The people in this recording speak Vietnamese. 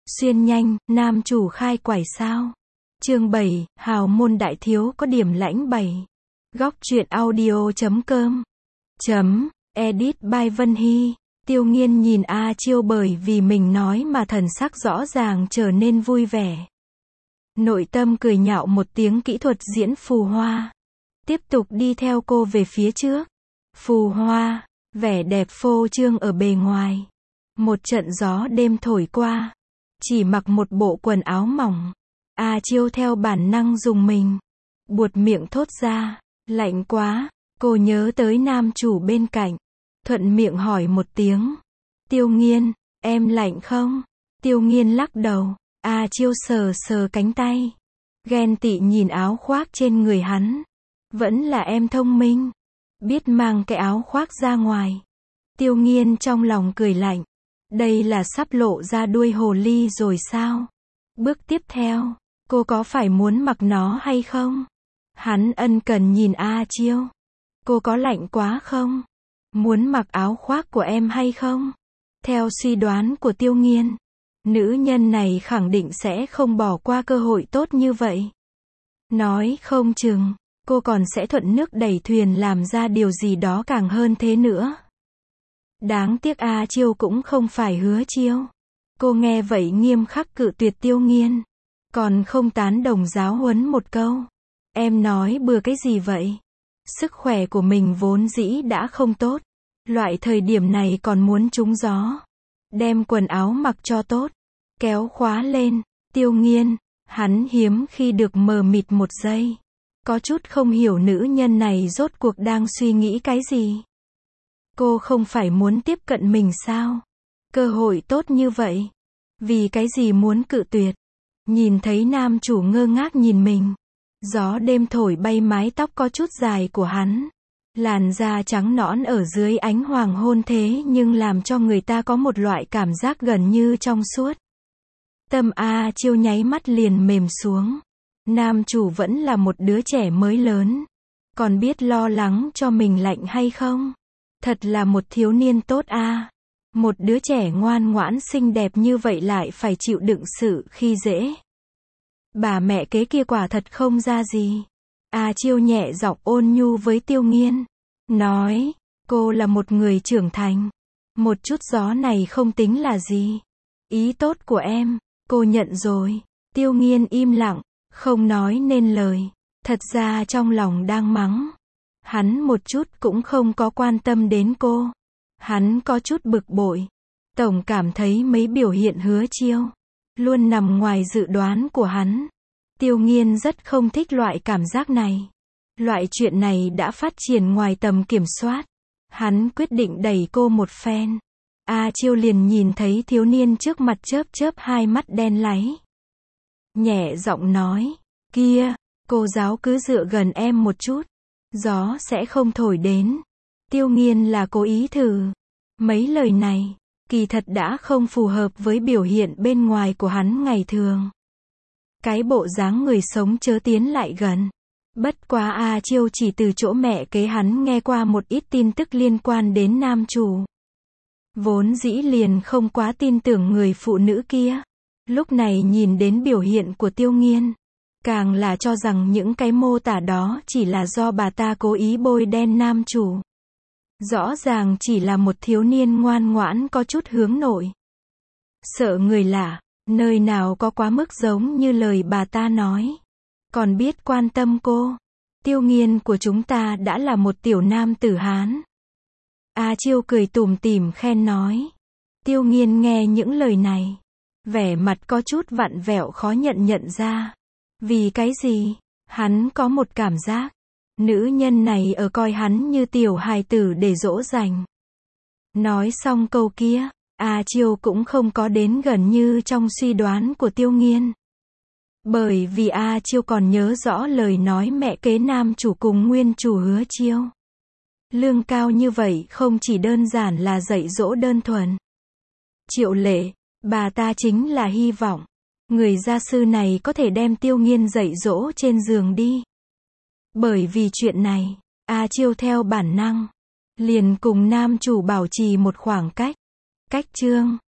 Xuyên nhanh, nam chủ khai quải sao? Chương 7, hào môn đại thiếu có điểm lãnh 7. Góc truyện audio.com. Edit by Vân Hy. Tiêu Nghiên nhìn A Chiêu bởi vì mình nói mà thần sắc rõ ràng trở nên vui vẻ. Nội tâm cười nhạo một tiếng kỹ thuật diễn phù hoa. Tiếp tục đi theo cô về phía trước. Phù hoa, vẻ đẹp phô trương ở bề ngoài. Một trận gió đêm thổi qua. Chỉ mặc một bộ quần áo mỏng. A Chiêu theo bản năng dùng mình. Buột miệng thốt ra, lạnh quá. Cô nhớ tới nam chủ bên cạnh. Thuận miệng hỏi một tiếng. Tiêu Nghiên, em lạnh không? Tiêu Nghiên lắc đầu. A Chiêu sờ sờ cánh tay. Ghen tị nhìn áo khoác trên người hắn. Vẫn là em thông minh. Biết mang cái áo khoác ra ngoài. Tiêu Nghiên trong lòng cười lạnh. Đây là sắp lộ ra đuôi hồ ly rồi sao? Bước tiếp theo, cô có phải muốn mặc nó hay không? Hắn ân cần nhìn A Chiêu. Cô có lạnh quá không? Muốn mặc áo khoác của em hay không? Theo suy đoán của Tiêu Nghiên, nữ nhân này khẳng định sẽ không bỏ qua cơ hội tốt như vậy. Nói không chừng, cô còn sẽ thuận nước đẩy thuyền làm ra điều gì đó càng hơn thế nữa. Đáng tiếc A Chiêu cũng không phải Hứa Chiêu. Cô nghe vậy nghiêm khắc cự tuyệt Tiêu Nghiên. Còn không tán đồng giáo huấn một câu. Em nói bừa cái gì vậy? Sức khỏe của mình vốn dĩ đã không tốt. Loại thời điểm này còn muốn trúng gió. Đem quần áo mặc cho tốt. Kéo khóa lên. Tiêu Nghiên, hắn hiếm khi được mờ mịt một giây. Có chút không hiểu nữ nhân này rốt cuộc đang suy nghĩ cái gì. Cô không phải muốn tiếp cận mình sao? Cơ hội tốt như vậy. Vì cái gì muốn cự tuyệt? Nhìn thấy nam chủ ngơ ngác nhìn mình. Gió đêm thổi bay mái tóc có chút dài của hắn. Làn da trắng nõn ở dưới ánh hoàng hôn thế nhưng làm cho người ta có một loại cảm giác gần như trong suốt. Tâm A Chiêu nháy mắt liền mềm xuống. Nam chủ vẫn là một đứa trẻ mới lớn. Còn biết lo lắng cho mình lạnh hay không? Thật là một thiếu niên tốt a. Một đứa trẻ ngoan ngoãn xinh đẹp như vậy lại phải chịu đựng sự khi dễ. Bà mẹ kế kia quả thật không ra gì. A Chiêu nhẹ giọng ôn nhu với Tiêu Nghiên. Nói, cô là một người trưởng thành. Một chút gió này không tính là gì. Ý tốt của em, cô nhận rồi. Tiêu Nghiên im lặng, không nói nên lời. Thật ra trong lòng đang mắng. Hắn một chút cũng không có quan tâm đến cô. Hắn có chút bực bội. Tổng cảm thấy mấy biểu hiện Hứa Chiêu luôn nằm ngoài dự đoán của hắn. Tiêu Nghiên rất không thích loại cảm giác này. Loại chuyện này đã phát triển ngoài tầm kiểm soát. Hắn quyết định đẩy cô một phen. A Chiêu liền nhìn thấy thiếu niên trước mặt chớp chớp hai mắt đen láy. Nhẹ giọng nói, kia, cô giáo cứ dựa gần em một chút. Gió sẽ không thổi đến. Tiêu Nghiên là cố ý thử. Mấy lời này, kỳ thật đã không phù hợp với biểu hiện bên ngoài của hắn ngày thường. Cái bộ dáng người sống chớ tiến lại gần. Bất quá A Chiêu chỉ từ chỗ mẹ kế hắn nghe qua một ít tin tức liên quan đến nam chủ. Vốn dĩ liền không quá tin tưởng người phụ nữ kia. Lúc này nhìn đến biểu hiện của Tiêu Nghiên. Càng là cho rằng những cái mô tả đó chỉ là do bà ta cố ý bôi đen nam chủ. Rõ ràng chỉ là một thiếu niên ngoan ngoãn có chút hướng nội. Sợ người lạ, nơi nào có quá mức giống như lời bà ta nói. Còn biết quan tâm cô. Tiêu Nghiên của chúng ta đã là một tiểu nam tử Hán. A Chiêu cười tủm tỉm khen nói. Tiêu Nghiên nghe những lời này. Vẻ mặt có chút vặn vẹo khó nhận ra. Vì cái gì? Hắn có một cảm giác. Nữ nhân này ở coi hắn như tiểu hài tử để dỗ dành. Nói xong câu kia, A Chiêu cũng không có đến gần như trong suy đoán của Tiêu Nghiên. Bởi vì A Chiêu còn nhớ rõ lời nói mẹ kế nam chủ cùng nguyên chủ Hứa Chiêu. Lương cao như vậy không chỉ đơn giản là dạy dỗ đơn thuần. Triệu Lệ, bà ta chính là hy vọng. Người gia sư này có thể đem Tiêu Nghiên dạy dỗ trên giường đi. Bởi vì chuyện này, A Chiêu theo bản năng liền cùng nam chủ bảo trì một khoảng cách. Cách chương